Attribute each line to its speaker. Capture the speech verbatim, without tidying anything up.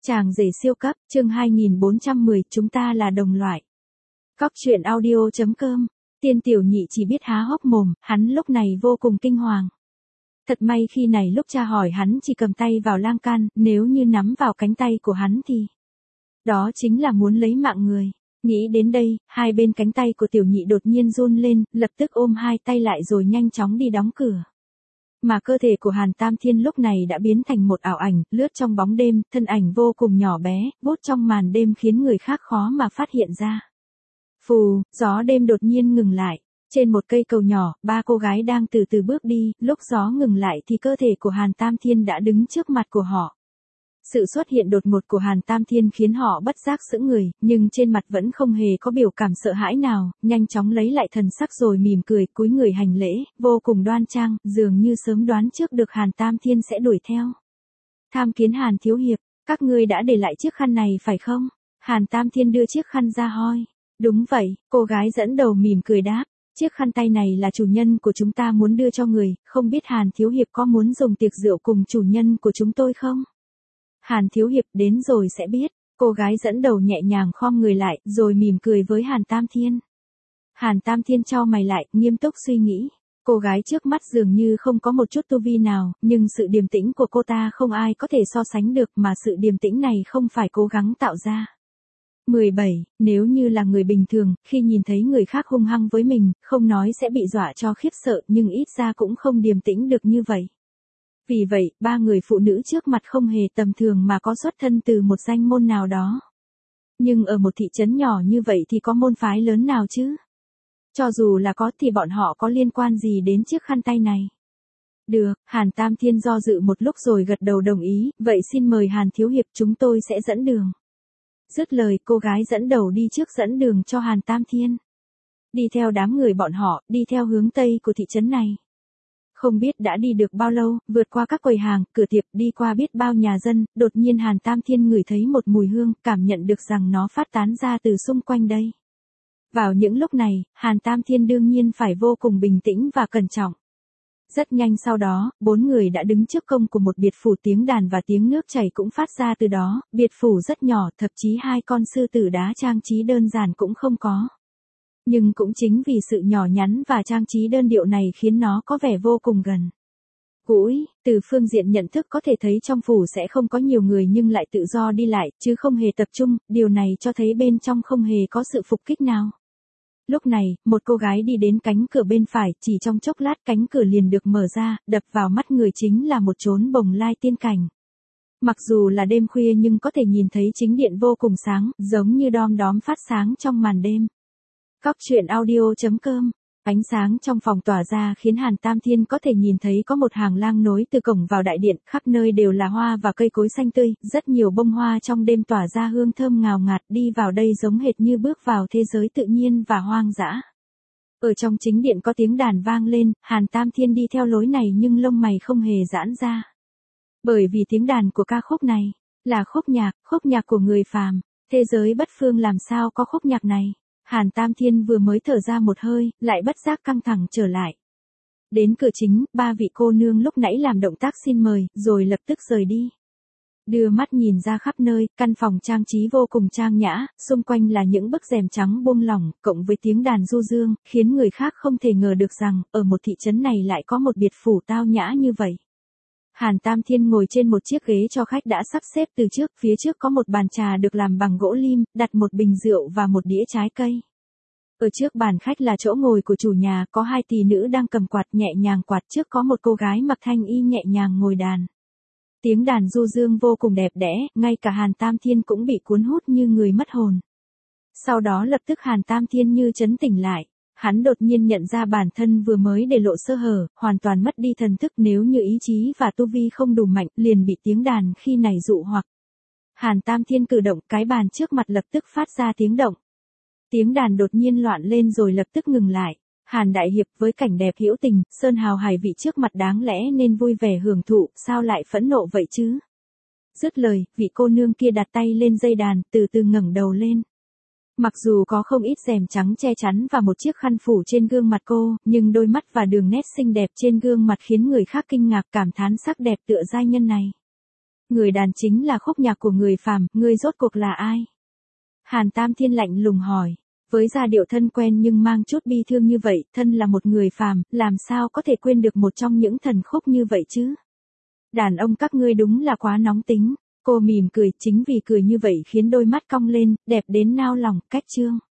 Speaker 1: Chàng rể siêu cấp, chương hai nghìn bốn trăm mười, chúng ta là đồng loại. Cóc truyện audio chấm com, Tiên tiểu nhị chỉ biết há hốc mồm, hắn lúc này vô cùng kinh hoàng. Thật may khi này lúc cha hỏi hắn chỉ cầm tay vào lan can, nếu như nắm vào cánh tay của hắn thì... đó chính là muốn lấy mạng người. Nghĩ đến đây, hai bên cánh tay của tiểu nhị đột nhiên run lên, lập tức ôm hai tay lại rồi nhanh chóng đi đóng cửa. Mà cơ thể của Hàn Tam Thiên lúc này đã biến thành một ảo ảnh, lướt trong bóng đêm, thân ảnh vô cùng nhỏ bé, vút trong màn đêm khiến người khác khó mà phát hiện ra. Phù, gió đêm đột nhiên ngừng lại. Trên một cây cầu nhỏ, ba cô gái đang từ từ bước đi, lúc gió ngừng lại thì cơ thể của Hàn Tam Thiên đã đứng trước mặt của họ. Sự xuất hiện đột ngột của Hàn Tam Thiên khiến họ bất giác sững người, nhưng trên mặt vẫn không hề có biểu cảm sợ hãi nào, nhanh chóng lấy lại thần sắc rồi mỉm cười, cúi người hành lễ, vô cùng đoan trang, dường như sớm đoán trước được Hàn Tam Thiên sẽ đuổi theo. Tham kiến Hàn thiếu hiệp, các ngươi đã để lại chiếc khăn này phải không? Hàn Tam Thiên đưa chiếc khăn ra hoi. Đúng vậy, cô gái dẫn đầu mỉm cười đáp. Chiếc khăn tay này là chủ nhân của chúng ta muốn đưa cho người, không biết Hàn thiếu hiệp có muốn dùng tiệc rượu cùng chủ nhân của chúng tôi không? Hàn thiếu hiệp đến rồi sẽ biết. Cô gái dẫn đầu nhẹ nhàng khom người lại, rồi mỉm cười với Hàn Tam Thiên. Hàn Tam Thiên chau mày lại, nghiêm túc suy nghĩ. Cô gái trước mắt dường như không có một chút tu vi nào, nhưng sự điềm tĩnh của cô ta không ai có thể so sánh được, mà sự điềm tĩnh này không phải cố gắng tạo ra. mười bảy, nếu như là người bình thường, khi nhìn thấy người khác hung hăng với mình, không nói sẽ bị dọa cho khiếp sợ, nhưng ít ra cũng không điềm tĩnh được như vậy. Vì vậy, ba người phụ nữ trước mặt không hề tầm thường mà có xuất thân từ một danh môn nào đó. Nhưng ở một thị trấn nhỏ như vậy thì có môn phái lớn nào chứ? Cho dù là có thì bọn họ có liên quan gì đến chiếc khăn tay này? Được, Hàn Tam Thiên do dự một lúc rồi gật đầu đồng ý, vậy xin mời Hàn thiếu hiệp, chúng tôi sẽ dẫn đường. Dứt lời, cô gái dẫn đầu đi trước dẫn đường cho Hàn Tam Thiên. Đi theo đám người bọn họ, đi theo hướng tây của thị trấn này. Không biết đã đi được bao lâu, vượt qua các quầy hàng, cửa tiệm, đi qua biết bao nhà dân, đột nhiên Hàn Tam Thiên ngửi thấy một mùi hương, cảm nhận được rằng nó phát tán ra từ xung quanh đây. Vào những lúc này, Hàn Tam Thiên đương nhiên phải vô cùng bình tĩnh và cẩn trọng. Rất nhanh sau đó, bốn người đã đứng trước cổng của một biệt phủ, tiếng đàn và tiếng nước chảy cũng phát ra từ đó, biệt phủ rất nhỏ, thậm chí hai con sư tử đá trang trí đơn giản cũng không có. Nhưng cũng chính vì sự nhỏ nhắn và trang trí đơn điệu này khiến nó có vẻ vô cùng gần gũi. Từ phương diện nhận thức có thể thấy trong phủ sẽ không có nhiều người nhưng lại tự do đi lại, chứ không hề tập trung, điều này cho thấy bên trong không hề có sự phục kích nào. Lúc này, một cô gái đi đến cánh cửa bên phải, chỉ trong chốc lát cánh cửa liền được mở ra, đập vào mắt người chính là một chốn bồng lai tiên cảnh. Mặc dù là đêm khuya nhưng có thể nhìn thấy chính điện vô cùng sáng, giống như đom đóm phát sáng trong màn đêm. Cóc truyện audio chấm com, ánh sáng trong phòng tỏa ra khiến Hàn Tam Thiên có thể nhìn thấy có một hàng lang nối từ cổng vào đại điện, khắp nơi đều là hoa và cây cối xanh tươi, rất nhiều bông hoa trong đêm tỏa ra hương thơm ngào ngạt, đi vào đây giống hệt như bước vào thế giới tự nhiên và hoang dã. Ở trong chính điện có tiếng đàn vang lên, Hàn Tam Thiên đi theo lối này nhưng lông mày không hề giãn ra. Bởi vì tiếng đàn của ca khúc này là khúc nhạc, khúc nhạc của người phàm, thế giới bất phương làm sao có khúc nhạc này. Hàn Tam Thiên vừa mới thở ra một hơi, lại bất giác căng thẳng trở lại. Đến cửa chính, ba vị cô nương lúc nãy làm động tác xin mời, rồi lập tức rời đi. Đưa mắt nhìn ra khắp nơi, căn phòng trang trí vô cùng trang nhã, xung quanh là những bức rèm trắng buông lỏng, cộng với tiếng đàn du dương, khiến người khác không thể ngờ được rằng, ở một thị trấn này lại có một biệt phủ tao nhã như vậy. Hàn Tam Thiên ngồi trên một chiếc ghế cho khách đã sắp xếp từ trước, phía trước có một bàn trà được làm bằng gỗ lim, đặt một bình rượu và một đĩa trái cây. Ở trước bàn khách là chỗ ngồi của chủ nhà, có hai tỷ nữ đang cầm quạt nhẹ nhàng quạt, trước có một cô gái mặc thanh y nhẹ nhàng ngồi đàn. Tiếng đàn du dương vô cùng đẹp đẽ, ngay cả Hàn Tam Thiên cũng bị cuốn hút như người mất hồn. Sau đó lập tức Hàn Tam Thiên như chấn tỉnh lại. Hắn đột nhiên nhận ra bản thân vừa mới để lộ sơ hở, hoàn toàn mất đi thần thức, nếu như ý chí và tu vi không đủ mạnh, liền bị tiếng đàn khi này dụ hoặc. Hàn Tam Thiên cử động, cái bàn trước mặt lập tức phát ra tiếng động. Tiếng đàn đột nhiên loạn lên rồi lập tức ngừng lại. Hàn đại hiệp, với cảnh đẹp hữu tình, sơn hào hải vị trước mặt đáng lẽ nên vui vẻ hưởng thụ, sao lại phẫn nộ vậy chứ? Dứt lời, vị cô nương kia đặt tay lên dây đàn, từ từ ngẩng đầu lên. Mặc dù có không ít rèm trắng che chắn và một chiếc khăn phủ trên gương mặt cô, nhưng đôi mắt và đường nét xinh đẹp trên gương mặt khiến người khác kinh ngạc, cảm thán sắc đẹp tựa giai nhân này. Người đàn chính là khúc nhạc của người phàm, ngươi rốt cuộc là ai? Hàn Tam Thiên lạnh lùng hỏi. Với giai điệu thân quen nhưng mang chút bi thương như vậy, thân là một người phàm, làm sao có thể quên được một trong những thần khúc như vậy chứ? Đàn ông các ngươi đúng là quá nóng tính. Cô mỉm cười, chính vì cười như vậy khiến đôi mắt cong lên, đẹp đến nao lòng, cách trương.